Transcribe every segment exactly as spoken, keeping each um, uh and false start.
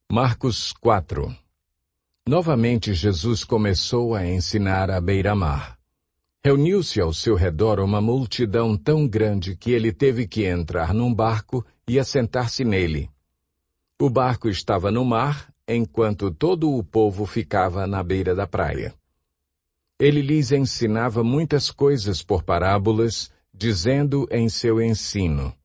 Marcos quatro. Novamente Jesus começou a ensinar à beira-mar. Reuniu-se ao seu redor uma multidão tão grande que ele teve que entrar num barco e assentar-se nele. O barco estava no mar, enquanto todo o povo ficava na beira da praia. Ele lhes ensinava muitas coisas por parábolas, dizendo em seu ensino: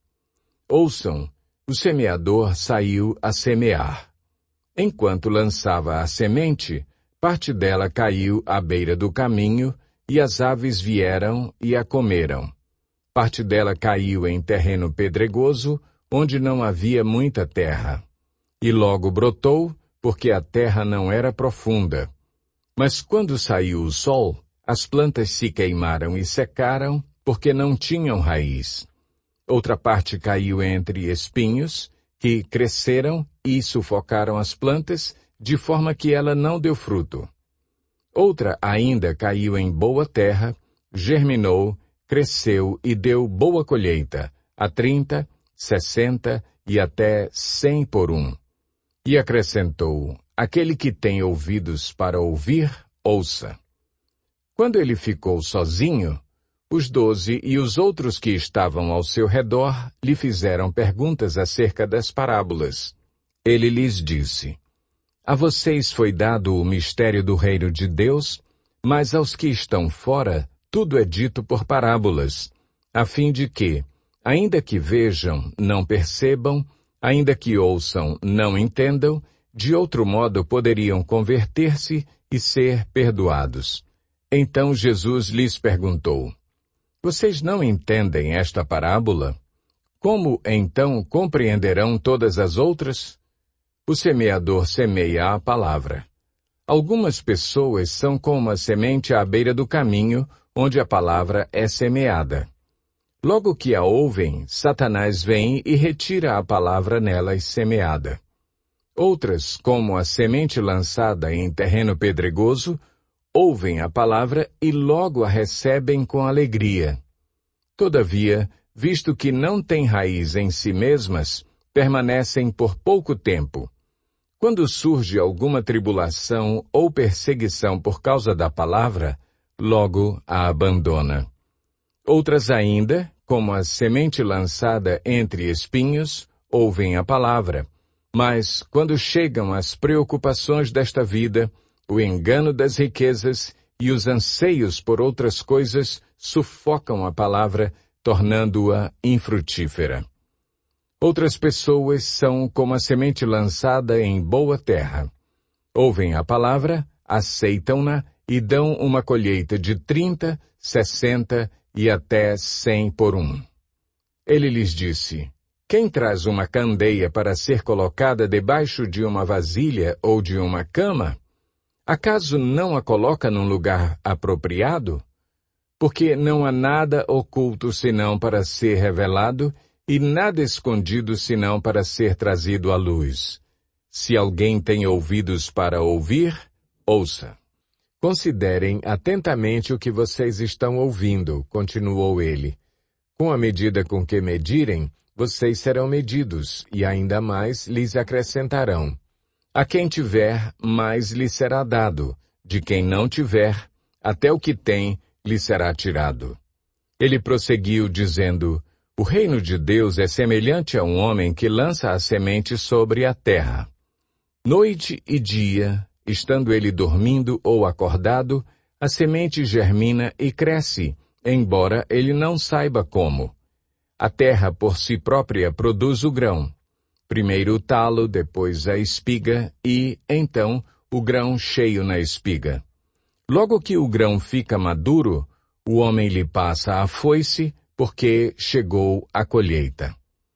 Ouçam, o semeador saiu a semear. Enquanto lançava a semente, parte dela caiu à beira do caminho, e as aves vieram e a comeram. Parte dela caiu em terreno pedregoso, onde não havia muita terra. E logo brotou, porque a terra não era profunda. Mas quando saiu o sol, as plantas se queimaram e secaram, porque não tinham raiz. Outra parte caiu entre espinhos, que cresceram e sufocaram as plantas, de forma que ela não deu fruto. Outra ainda caiu em boa terra, germinou, cresceu e deu boa colheita, a trinta, sessenta e até cem por um. E acrescentou: aquele que tem ouvidos para ouvir, ouça. Quando ele ficou sozinho, os doze e os outros que estavam ao seu redor lhe fizeram perguntas acerca das parábolas. Ele lhes disse: A vocês foi dado o mistério do reino de Deus, mas aos que estão fora, tudo é dito por parábolas, a fim de que, ainda que vejam, não percebam, ainda que ouçam, não entendam, de outro modo poderiam converter-se e ser perdoados. Então Jesus lhes perguntou: Vocês não entendem esta parábola? Como, então, compreenderão todas as outras? O semeador semeia a palavra. Algumas pessoas são como a semente à beira do caminho, onde a palavra é semeada. Logo que a ouvem, Satanás vem e retira a palavra nelas semeada. Outras, como a semente lançada em terreno pedregoso, ouvem a palavra e logo a recebem com alegria. Todavia, visto que não têm raiz em si mesmas, permanecem por pouco tempo. Quando surge alguma tribulação ou perseguição por causa da palavra, logo a abandona. Outras ainda, como a semente lançada entre espinhos, ouvem a palavra, mas, quando chegam as preocupações desta vida, o engano das riquezas e os anseios por outras coisas sufocam a palavra, tornando-a infrutífera. Outras pessoas são como a semente lançada em boa terra. Ouvem a palavra, aceitam-na e dão uma colheita de trinta, sessenta e até cem por um. Ele lhes disse: Quem traz uma candeia para ser colocada debaixo de uma vasilha ou de uma cama? Acaso não a coloca num lugar apropriado? Porque não há nada oculto senão para ser revelado, e nada escondido senão para ser trazido à luz. Se alguém tem ouvidos para ouvir, ouça. Considerem atentamente o que vocês estão ouvindo, continuou ele. Com a medida com que medirem, vocês serão medidos, e ainda mais lhes acrescentarão. A quem tiver, mais lhe será dado. De quem não tiver, até o que tem, lhe será tirado. Ele prosseguiu dizendo: O reino de Deus é semelhante a um homem que lança a semente sobre a terra. Noite e dia, estando ele dormindo ou acordado, a semente germina e cresce, embora ele não saiba como. A terra por si própria produz o grão. Primeiro o talo, depois a espiga e, então, o grão cheio na espiga. Logo que o grão fica maduro, o homem lhe passa a foice, porque chegou a colheita.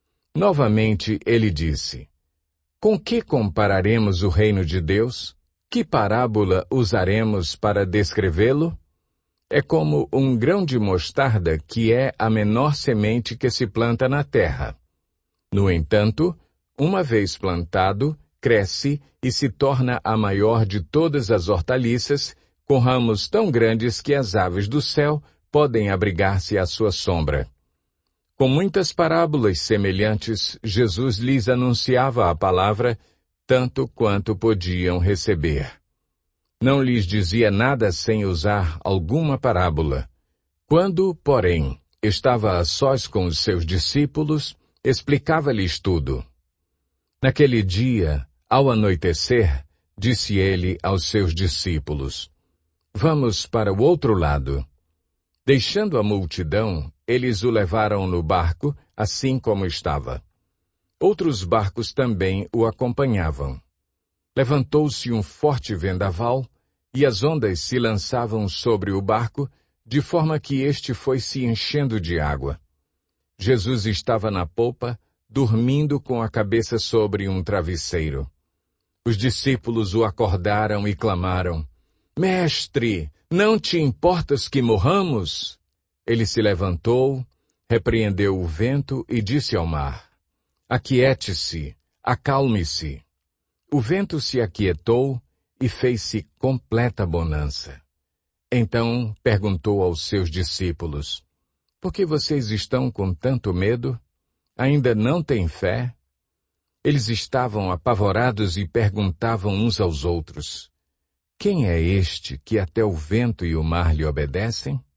Novamente ele disse: Com que compararemos o reino de Deus? Que parábola usaremos para descrevê-lo? É como um grão de mostarda que é a menor semente que se planta na terra. No entanto, uma vez plantado, cresce e se torna a maior de todas as hortaliças, com ramos tão grandes que as aves do céu podem abrigar-se à sua sombra. Com muitas parábolas semelhantes, Jesus lhes anunciava a palavra, tanto quanto podiam receber. Não lhes dizia nada sem usar alguma parábola. Quando, porém, estava a sós com os seus discípulos, explicava-lhes tudo. Naquele dia, ao anoitecer, disse ele aos seus discípulos: Vamos para o outro lado. Deixando a multidão, eles o levaram no barco, assim como estava. Outros barcos também o acompanhavam. Levantou-se um forte vendaval, e as ondas se lançavam sobre o barco, de forma que este foi se enchendo de água. Jesus estava na popa, dormindo com a cabeça sobre um travesseiro. Os discípulos o acordaram e clamaram: Mestre, não te importas que morramos? Ele se levantou, repreendeu o vento e disse ao mar: Aquiete-se, acalme-se. O vento se aquietou e fez-se completa bonança. Então perguntou aos seus discípulos: Por que vocês estão com tanto medo? Ainda não têm fé? Eles estavam apavorados e perguntavam uns aos outros: Quem é este que até o vento e o mar lhe obedecem?